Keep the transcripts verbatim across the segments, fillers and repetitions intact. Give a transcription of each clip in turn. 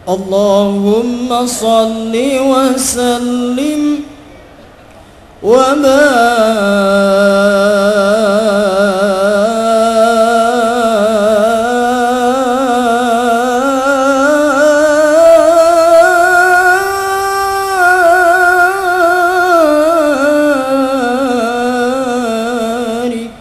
اللهم صل وسلم وبارك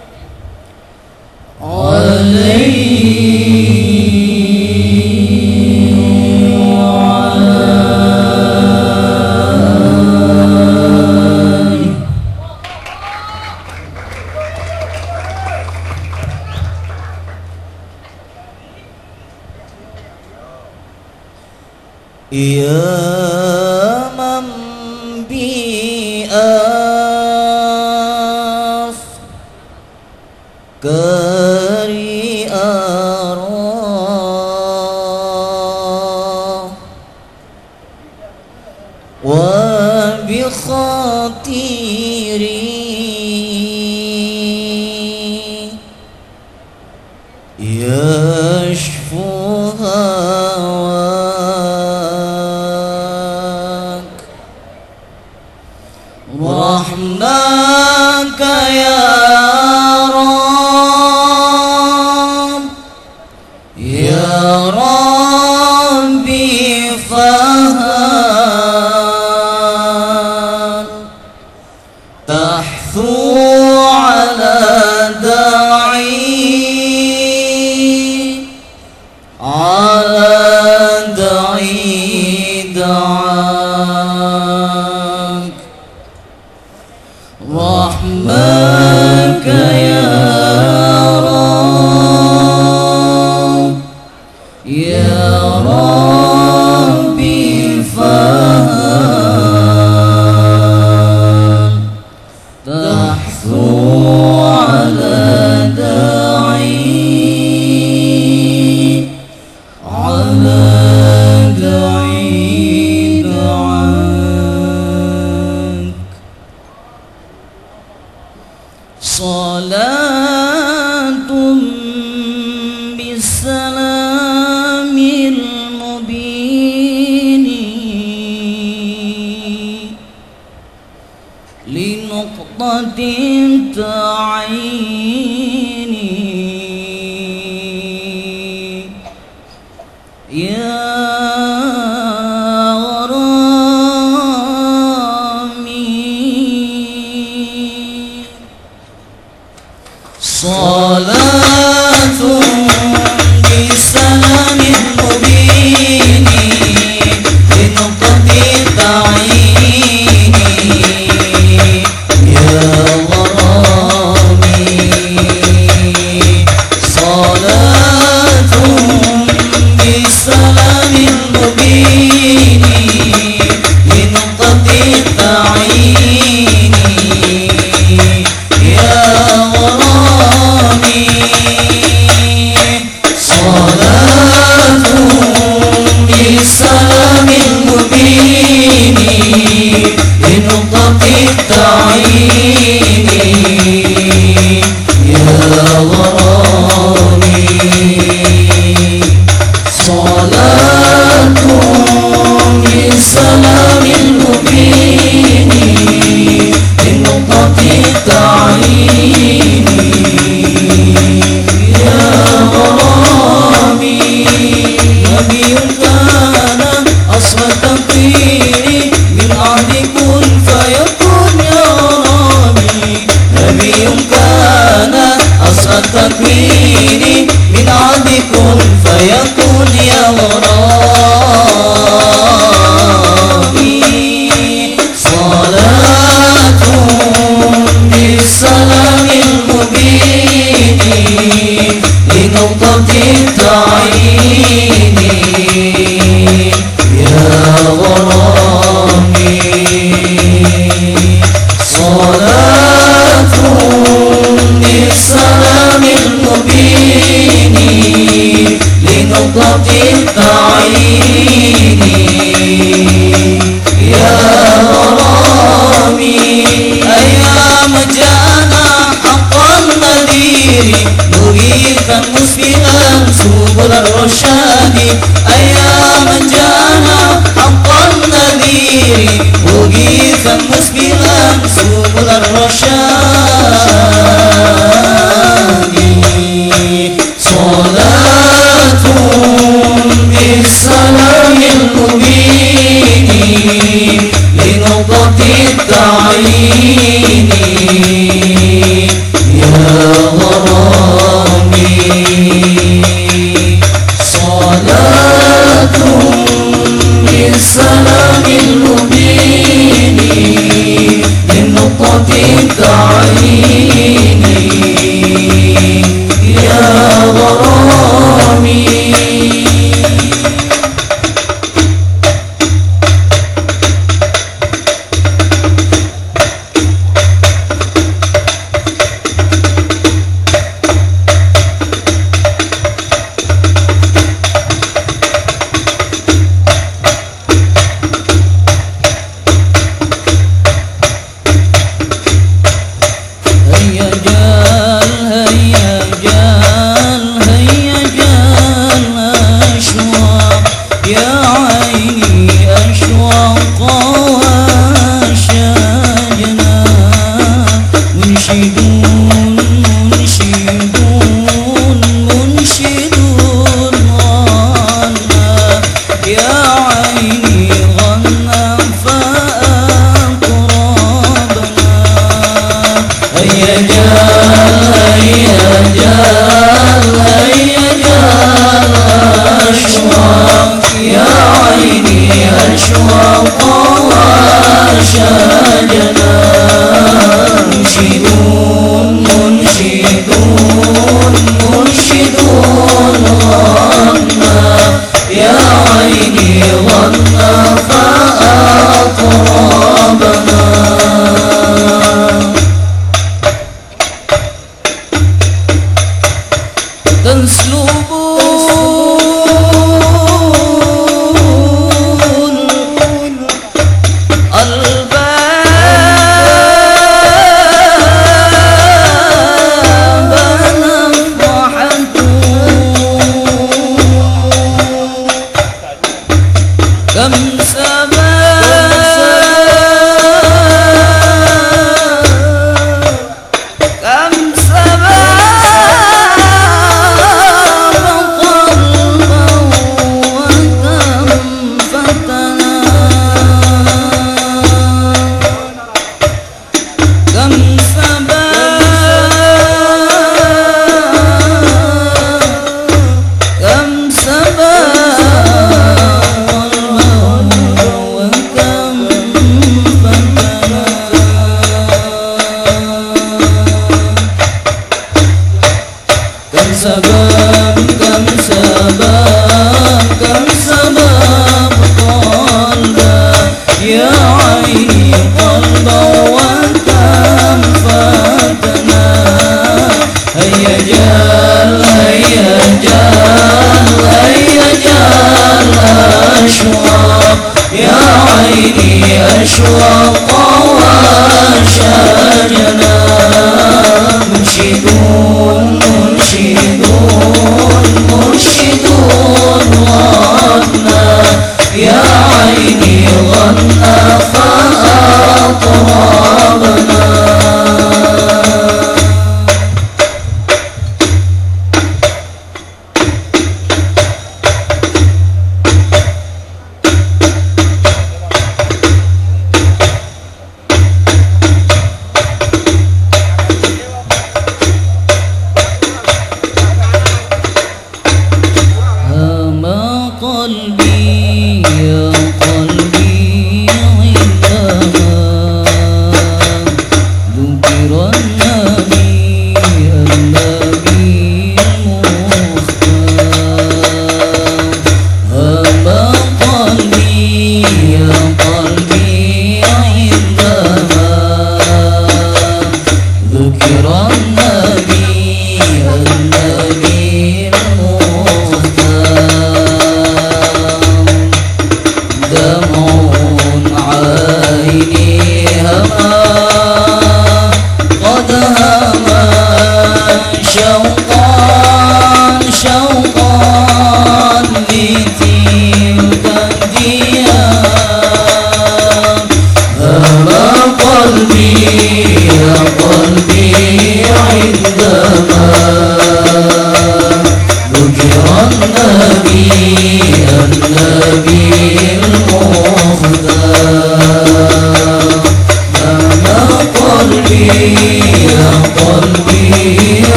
يا من بأفكاري أرى وبخاطري يشفو رحمك يا رب يا ربي فهل تحثو على داعي على داعي دعاك رحمك يا رب يا ربي فهل تحثو على داعي على داعي دعاك صلاة بالسلام المبين لنقطة تعين يا صلاة بسلام مبين لنقضي تعيين يا غرامي صلاة بسلام مبين لنقضي تعيين يا غرامي صلاة بسلام مبين لنقطة التعيين يا غرامي صلاة بسلام مبين لنقطة التعيين يا غرامي نبي كان أصل التقدير من عهد كن فيكون يا غرامي نبي كان أصل التقدير من عهد كن فيكون يا غرامي صلاة بالسلام المبين لنقطة التعيين يا غرامي صلاة بالسلام المبين لنقطة التعيين يا غرامي أيام جانا حقا نذير مريدا مسبلا سبل الرشاد أيام جانا فمسبلا سبل الرشاد صلاة بالسلام المبين لنقطة التعيين يا غرامي صلاة بالسلام المبين لنقطة التعيين يا غرامي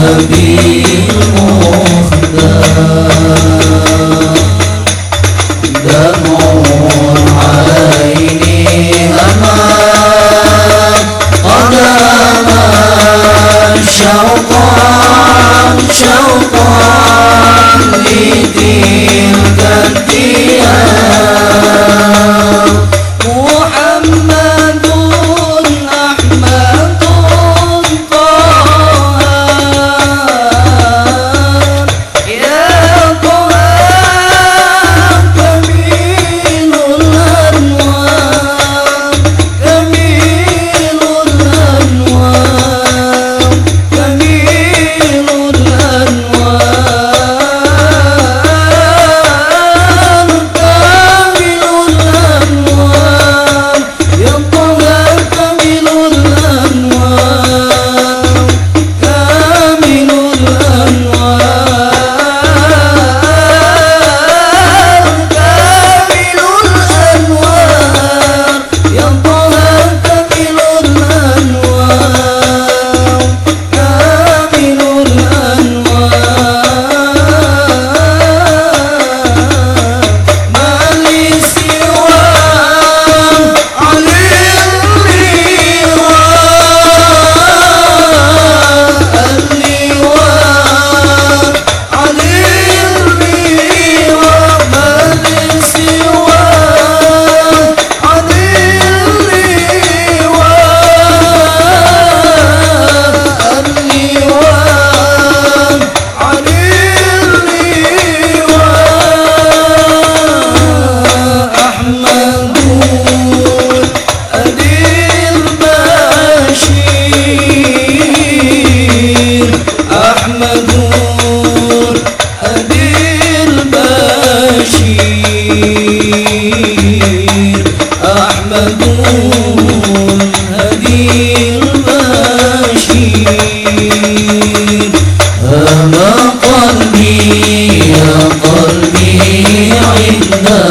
النبي المختار دمع عيني أمام قدما شوقا شوقا لتلك الديار محمد أحمد طه يا طه كميل الأنوار كميل الأنوار كميل الأنوار كامل الأنوار يا طه كامل الأنوار كامل الأنوار كامل الأنوار يا طه كامل الأنوار كامل الأنوار ما لي سواه عن اللواء عن اللواء ما لي سواه عن اللواء اللواء عن اللواء أحمد أدير بشير أحمد أدير بشير أحمد أدير بشير هما قلبي يا قلبي عندما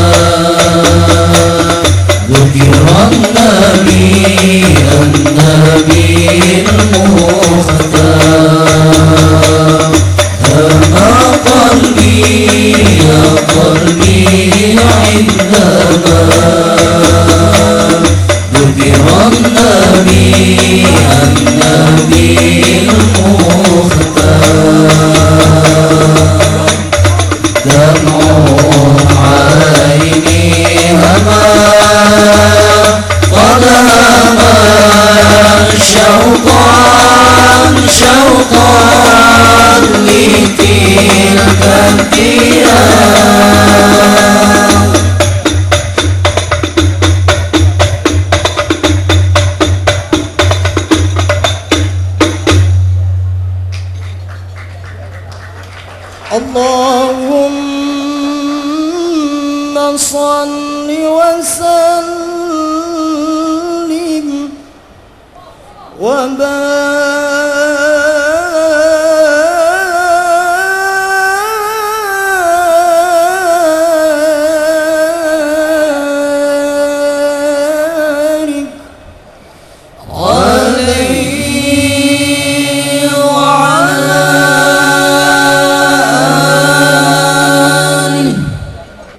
ذكر النبي النبي المختار هما قلبي يا قلبي عندما ذكر النبي النبي المختار دمع عيني هما قدما شوقا شوقا لتلك الديار اللهم صل وسلم وبارك